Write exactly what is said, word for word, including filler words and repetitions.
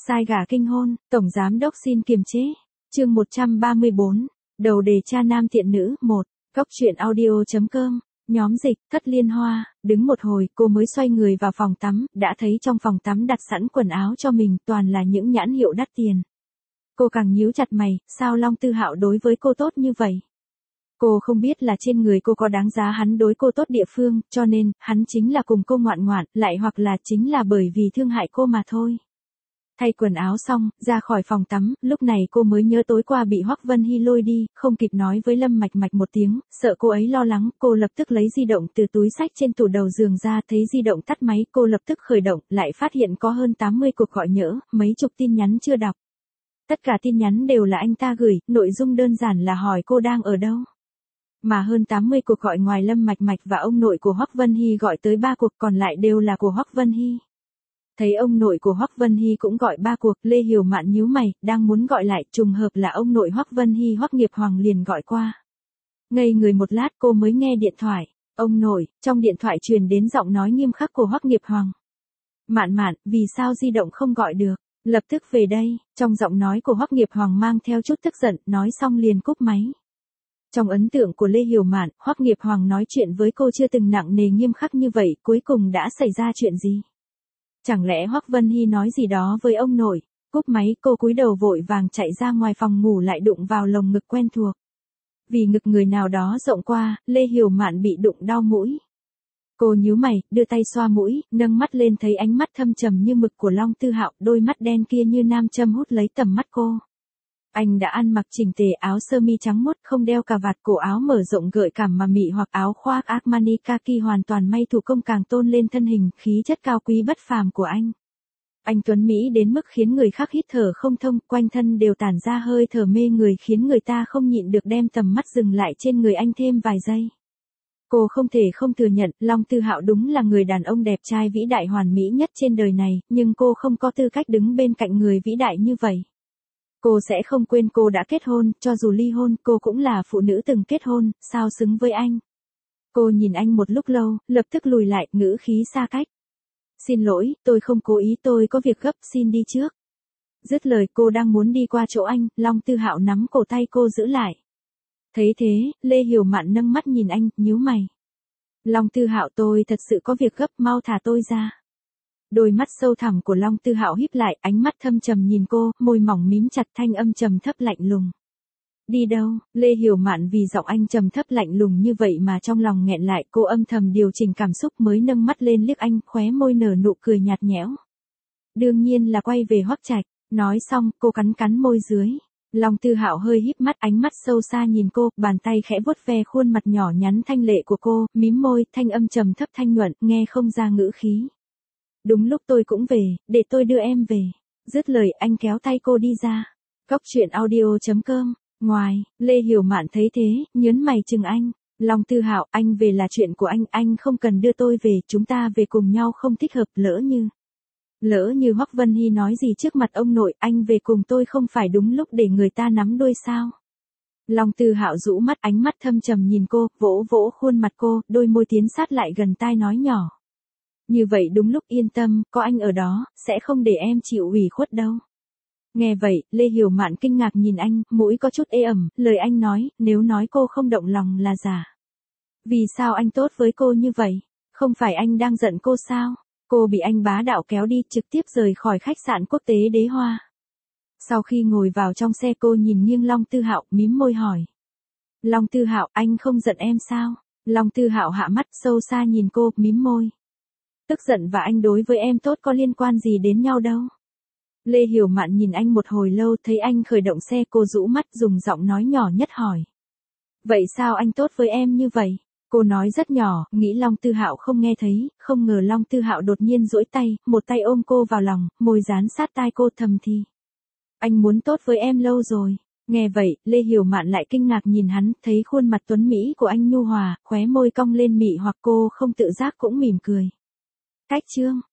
Sai gà kinh hôn, tổng giám đốc xin kiềm chế. Chương một trăm ba mươi bốn, đầu đề cha nam tiện nữ, một. Góc truyện audio.com, nhóm dịch, Thất Liên Hoa, đứng một hồi, cô mới xoay người vào phòng tắm, đã thấy trong phòng tắm đặt sẵn quần áo cho mình, toàn là những nhãn hiệu đắt tiền. Cô càng nhíu chặt mày, sao Long Tư Hạo đối với cô tốt như vậy? Cô không biết là trên người cô có đáng giá hắn đối cô tốt địa phương, cho nên, hắn chính là cùng cô ngoạn ngoạn, lại hoặc là chính là bởi vì thương hại cô mà thôi. Thay quần áo xong, ra khỏi phòng tắm, lúc này cô mới nhớ tối qua bị Hoắc Vân Hy lôi đi, không kịp nói với Lâm Mạch Mạch một tiếng, sợ cô ấy lo lắng, cô lập tức lấy di động từ túi xách trên tủ đầu giường ra, thấy di động tắt máy, cô lập tức khởi động, lại phát hiện có hơn tám mươi cuộc gọi nhỡ, mấy chục tin nhắn chưa đọc. Tất cả tin nhắn đều là anh ta gửi, nội dung đơn giản là hỏi cô đang ở đâu. Mà hơn tám mươi cuộc gọi ngoài Lâm Mạch Mạch và ông nội của Hoắc Vân Hy gọi tới ba cuộc, còn lại đều là của Hoắc Vân Hy. Thấy ông nội của Hoắc Vân Hy cũng gọi ba cuộc, Lê Hiểu Mạn nhíu mày, đang muốn gọi lại, trùng hợp là ông nội Hoắc Vân Hy Hoắc Nghiệp Hoàng liền gọi qua. Ngây người một lát cô mới nghe điện thoại, ông nội, trong điện thoại truyền đến giọng nói nghiêm khắc của Hoắc Nghiệp Hoàng. Mạn Mạn, vì sao di động không gọi được, lập tức về đây, trong giọng nói của Hoắc Nghiệp Hoàng mang theo chút tức giận, nói xong liền cúp máy. Trong ấn tượng của Lê Hiểu Mạn, Hoắc Nghiệp Hoàng nói chuyện với cô chưa từng nặng nề nghiêm khắc như vậy, cuối cùng đã xảy ra chuyện gì? Chẳng lẽ Hoắc Vân Hy nói gì đó với ông nội? Cúp máy, cô cúi đầu vội vàng chạy ra ngoài phòng ngủ, lại đụng vào lồng ngực quen thuộc. Vì ngực người nào đó rộng qua, Lê Hiểu Mạn bị đụng đau mũi. Cô nhíu mày, đưa tay xoa mũi, nâng mắt lên thấy ánh mắt thâm trầm như mực của Long Tư Hạo, đôi mắt đen kia như nam châm hút lấy tầm mắt cô. Anh đã ăn mặc chỉnh tề, áo sơ mi trắng muốt, không đeo cà vạt, cổ áo mở rộng gợi cảm mà mị hoặc áo khoác Armani kaki hoàn toàn may thủ công càng tôn lên thân hình, khí chất cao quý bất phàm của anh. Anh tuấn mỹ đến mức khiến người khác hít thở không thông, quanh thân đều tản ra hơi thở mê người khiến người ta không nhịn được đem tầm mắt dừng lại trên người anh thêm vài giây. Cô không thể không thừa nhận, Long Tư Hạo đúng là người đàn ông đẹp trai vĩ đại hoàn mỹ nhất trên đời này, nhưng cô không có tư cách đứng bên cạnh người vĩ đại như vậy. Cô sẽ không quên cô đã kết hôn, cho dù ly hôn, cô cũng là phụ nữ từng kết hôn, sao xứng với anh. Cô nhìn anh một lúc lâu, lập tức lùi lại, ngữ khí xa cách. Xin lỗi, tôi không cố ý, tôi có việc gấp, xin đi trước. Dứt lời cô đang muốn đi qua chỗ anh, Long Tư Hạo nắm cổ tay cô giữ lại. Thấy thế, Lê Hiểu Mạn nâng mắt nhìn anh, nhíu mày. Long Tư Hạo, tôi thật sự có việc gấp, mau thả tôi ra. Đôi mắt sâu thẳm của Long Tư Hạo híp lại, ánh mắt thâm trầm nhìn cô, môi mỏng mím chặt, thanh âm trầm thấp lạnh lùng. Đi đâu? Lê Hiểu Mạn vì giọng anh trầm thấp lạnh lùng như vậy mà trong lòng nghẹn lại, cô âm thầm điều chỉnh cảm xúc mới nâng mắt lên liếc anh, khóe môi nở nụ cười nhạt nhẽo. Đương nhiên là quay về Hoắc Trạch. Nói xong, cô cắn cắn môi dưới. Long Tư Hạo hơi híp mắt, ánh mắt sâu xa nhìn cô, bàn tay khẽ vuốt ve khuôn mặt nhỏ nhắn thanh lệ của cô, mím môi, thanh âm trầm thấp thanh nhuận, nghe không ra ngữ khí. Đúng lúc tôi cũng về, để tôi đưa em về. Dứt lời anh kéo tay cô đi ra. Góc truyện audio.com, ngoài, Lê Hiểu Mạn thấy thế, nhớn mày chừng anh. Long Tư Hạo, anh về là chuyện của anh, anh không cần đưa tôi về, chúng ta về cùng nhau không thích hợp, lỡ như. Lỡ như Hoắc Vân Hy nói gì trước mặt ông nội, anh về cùng tôi không phải đúng lúc để người ta nắm đuôi sao? Long Tư Hạo rũ mắt, ánh mắt thâm trầm nhìn cô, vỗ vỗ khuôn mặt cô, đôi môi tiến sát lại gần tai nói nhỏ. Như vậy đúng lúc, yên tâm, có anh ở đó, sẽ không để em chịu ủy khuất đâu. Nghe vậy, Lê Hiểu Mạn kinh ngạc nhìn anh, mũi có chút ê ẩm, lời anh nói, nếu nói cô không động lòng là giả. Vì sao anh tốt với cô như vậy? Không phải anh đang giận cô sao? Cô bị anh bá đạo kéo đi, trực tiếp rời khỏi khách sạn quốc tế Đế Hoa. Sau khi ngồi vào trong xe cô nhìn nghiêng Long Tư Hạo, mím môi hỏi. Long Tư Hạo, anh không giận em sao? Long Tư Hạo hạ mắt sâu xa nhìn cô, mím môi. Tức giận và anh đối với em tốt có liên quan gì đến nhau đâu. Lê Hiểu Mạn nhìn anh một hồi lâu, thấy anh khởi động xe, cô rũ mắt dùng giọng nói nhỏ nhất hỏi. Vậy sao anh tốt với em như vậy? Cô nói rất nhỏ, nghĩ Long Tư Hạo không nghe thấy, không ngờ Long Tư Hạo đột nhiên duỗi tay, một tay ôm cô vào lòng, môi dán sát tai cô thầm thì. Anh muốn tốt với em lâu rồi. Nghe vậy, Lê Hiểu Mạn lại kinh ngạc nhìn hắn, thấy khuôn mặt tuấn mỹ của anh nhu hòa, khóe môi cong lên mị hoặc cô không tự giác cũng mỉm cười. Cách chương.